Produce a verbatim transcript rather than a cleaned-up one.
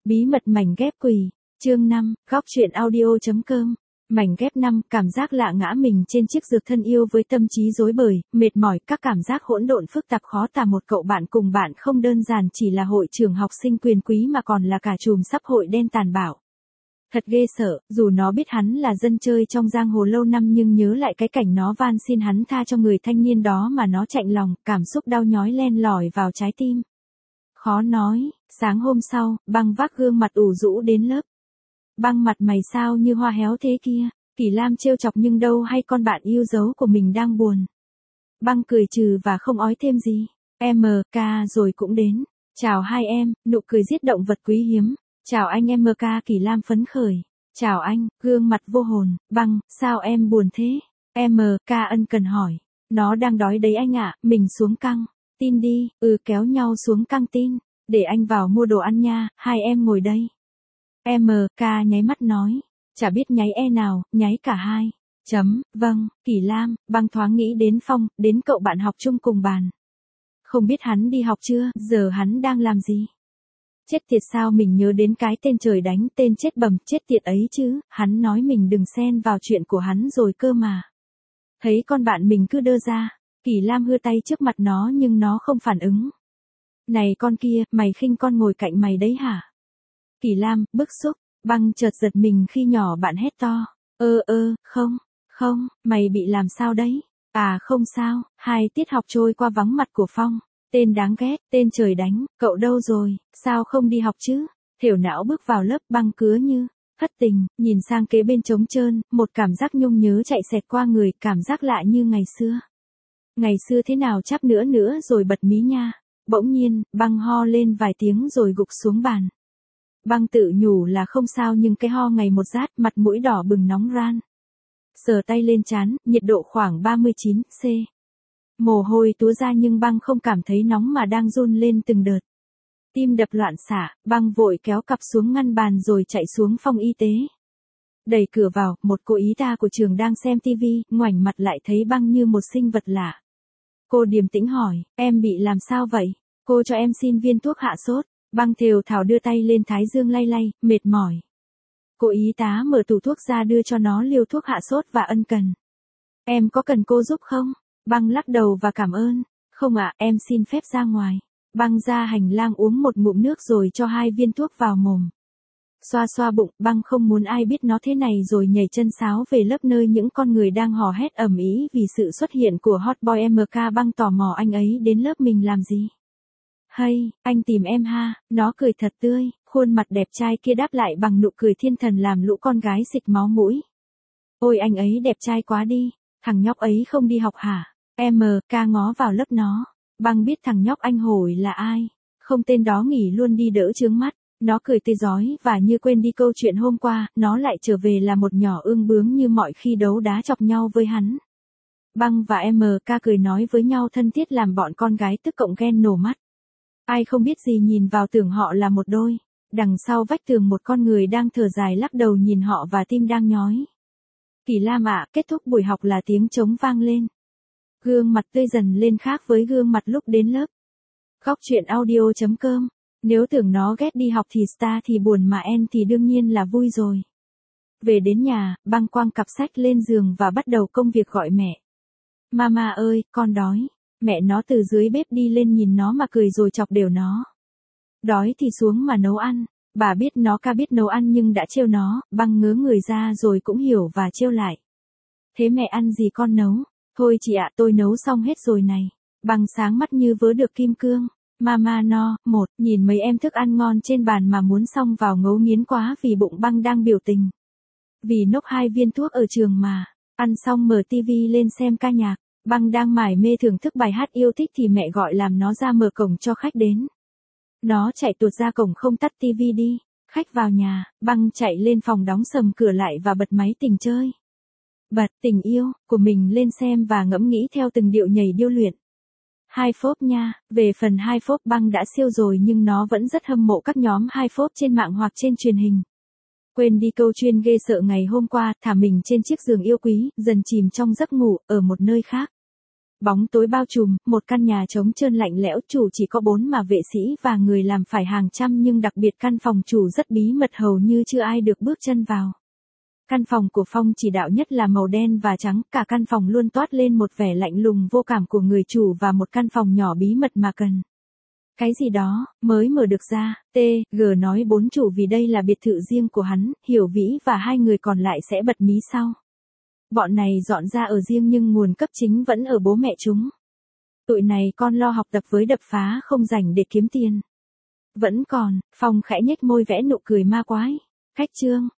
Bí mật mảnh ghép quỷ, chương năm, góc truyện audio.com. Mảnh ghép năm, cảm giác lạ ngã mình trên chiếc giường thân yêu với tâm trí rối bời, mệt mỏi, các cảm giác hỗn độn phức tạp khó tả. Một cậu bạn cùng bạn không đơn giản chỉ là hội trưởng học sinh quyền quý mà còn là cả chùm sắp hội đen tàn bạo. Thật ghê sợ, dù nó biết hắn là dân chơi trong giang hồ lâu năm nhưng nhớ lại cái cảnh nó van xin hắn tha cho người thanh niên đó mà nó chạnh lòng, cảm xúc đau nhói len lỏi vào trái tim. Khó nói, sáng hôm sau, Băng vác gương mặt ủ rũ đến lớp. Băng, mặt mày sao như hoa héo thế kia? Kỷ Lam trêu chọc nhưng đâu hay con bạn yêu dấu của mình đang buồn. Băng cười trừ và không ói thêm gì. em ca rồi cũng đến. Chào hai em, nụ cười giết động vật quý hiếm. Chào anh em ca, Kỷ Lam phấn khởi. Chào anh, gương mặt vô hồn. Băng, sao em buồn thế? em ca ân cần hỏi. Nó đang đói đấy anh ạ, mình xuống căng. Tin đi, ừ kéo nhau xuống căng tin. Để anh vào mua đồ ăn nha, hai em ngồi đây. em ca nháy mắt nói. Chả biết nháy e nào, nháy cả hai. Chấm, vâng, Kỷ Lam, Băng thoáng nghĩ đến Phong, đến cậu bạn học chung cùng bàn. Không biết hắn đi học chưa, giờ hắn đang làm gì? Chết tiệt, sao mình nhớ đến cái tên trời đánh, tên chết bầm, chết tiệt ấy chứ, hắn nói mình đừng xen vào chuyện của hắn rồi cơ mà. Thấy con bạn mình cứ đơ ra, Kỷ Lam hưa tay trước mặt nó nhưng nó không phản ứng. Này con kia, mày khinh con ngồi cạnh mày đấy hả? Kỷ Lam, bức xúc. Băng chợt giật mình khi nhỏ bạn hét to. Ơ ơ, không, không, mày bị làm sao đấy? À không sao, hai tiết học trôi qua vắng mặt của Phong. Tên đáng ghét, tên trời đánh, cậu đâu rồi, sao không đi học chứ? Thểu não bước vào lớp, Băng cứa như thất tình, nhìn sang kế bên trống trơn, một cảm giác nhung nhớ chạy xẹt qua người, cảm giác lạ như ngày xưa. Ngày xưa thế nào chắp nữa nữa rồi bật mí nha. Bỗng nhiên, Băng ho lên vài tiếng rồi gục xuống bàn. Băng tự nhủ là không sao nhưng cái ho ngày một rát, mặt mũi đỏ bừng nóng ran. Sờ tay lên trán, nhiệt độ khoảng ba mươi chín độ C. Mồ hôi túa ra nhưng Băng không cảm thấy nóng mà đang run lên từng đợt. Tim đập loạn xạ, Băng vội kéo cặp xuống ngăn bàn rồi chạy xuống phòng y tế. Đẩy cửa vào, một cô y tá của trường đang xem tivi, ngoảnh mặt lại thấy Băng như một sinh vật lạ. Cô điềm tĩnh hỏi, em bị làm sao vậy? Cô cho em xin viên thuốc hạ sốt. Băng thều thào đưa tay lên thái dương lay lay, mệt mỏi. Cô y tá mở tủ thuốc ra đưa cho nó liều thuốc hạ sốt và ân cần. Em có cần cô giúp không? Băng lắc đầu và cảm ơn. Không ạ, em xin phép ra ngoài. Băng ra hành lang uống một ngụm nước rồi cho hai viên thuốc vào mồm. Xoa xoa bụng, Băng không muốn ai biết nó thế này rồi nhảy chân sáo về lớp nơi những con người đang hò hét ầm ĩ vì sự xuất hiện của hot boy em ca. Băng tò mò anh ấy đến lớp mình làm gì. Hay, anh tìm em ha, nó cười thật tươi, khuôn mặt đẹp trai kia đáp lại bằng nụ cười thiên thần làm lũ con gái xịt máu mũi. Ôi anh ấy đẹp trai quá đi, thằng nhóc ấy không đi học hả? em ca ngó vào lớp nó. Băng biết thằng nhóc anh hồi là ai, không tên đó nghỉ luôn đi đỡ chướng mắt. Nó cười tươi rói và như quên đi câu chuyện hôm qua, nó lại trở về là một nhỏ ương bướng như mọi khi đấu đá chọc nhau với hắn. Băng và em ca cười nói với nhau thân thiết làm bọn con gái tức cộng ghen nổ mắt. Ai không biết gì nhìn vào tưởng họ là một đôi. Đằng sau vách tường một con người đang thở dài lắc đầu nhìn họ và tim đang nhói. Kỷ Lam ạ, kết thúc buổi học là tiếng trống vang lên. Gương mặt tươi dần lên khác với gương mặt lúc đến lớp. Góc truyện audio.com. Nếu tưởng nó ghét đi học thì star thì buồn mà en thì đương nhiên là vui rồi. Về đến nhà, Băng quăng cặp sách lên giường và bắt đầu công việc gọi mẹ. Mama ơi, con đói. Mẹ nó từ dưới bếp đi lên nhìn nó mà cười rồi chọc đều nó. Đói thì xuống mà nấu ăn. Bà biết nó ca biết nấu ăn nhưng đã trêu nó. Băng ngớ người ra rồi cũng hiểu và trêu lại. Thế mẹ ăn gì con nấu? Thôi chị ạ, tôi nấu xong hết rồi này. Băng sáng mắt như vớ được kim cương. Mama no, một, nhìn mấy em thức ăn ngon trên bàn mà muốn xong vào ngấu nghiến quá vì bụng Băng đang biểu tình. Vì nốc hai viên thuốc ở trường mà. Ăn xong mở tivi lên xem ca nhạc. Băng đang mải mê thưởng thức bài hát yêu thích thì mẹ gọi làm nó ra mở cổng cho khách đến. Nó chạy tuột ra cổng không tắt tivi đi. Khách vào nhà, Băng chạy lên phòng đóng sầm cửa lại và bật máy tình chơi. Bật tình yêu của mình lên xem và ngẫm nghĩ theo từng điệu nhảy điêu luyện. Hai phốp nha, về phần hai phốp Băng đã siêu rồi nhưng nó vẫn rất hâm mộ các nhóm hai phốp trên mạng hoặc trên truyền hình. Quên đi câu chuyên ghê sợ ngày hôm qua, thả mình trên chiếc giường yêu quý, dần chìm trong giấc ngủ, ở một nơi khác. Bóng tối bao trùm, một căn nhà trống trơn lạnh lẽo, chủ chỉ có bốn mà vệ sĩ và người làm phải hàng trăm, nhưng đặc biệt căn phòng chủ rất bí mật, hầu như chưa ai được bước chân vào. Căn phòng của Phong chỉ đạo nhất là màu đen và trắng, cả căn phòng luôn toát lên một vẻ lạnh lùng vô cảm của người chủ, và một căn phòng nhỏ bí mật mà cần cái gì đó mới mở được ra. T G nói bốn chủ vì đây là biệt thự riêng của hắn, Hiểu Vĩ và hai người còn lại sẽ bật mí sau. Bọn này dọn ra ở riêng nhưng nguồn cấp chính vẫn ở bố mẹ chúng. Tụi này con lo học tập với đập phá, không rảnh để kiếm tiền. Vẫn còn, Phong khẽ nhếch môi vẽ nụ cười ma quái. Khách trương,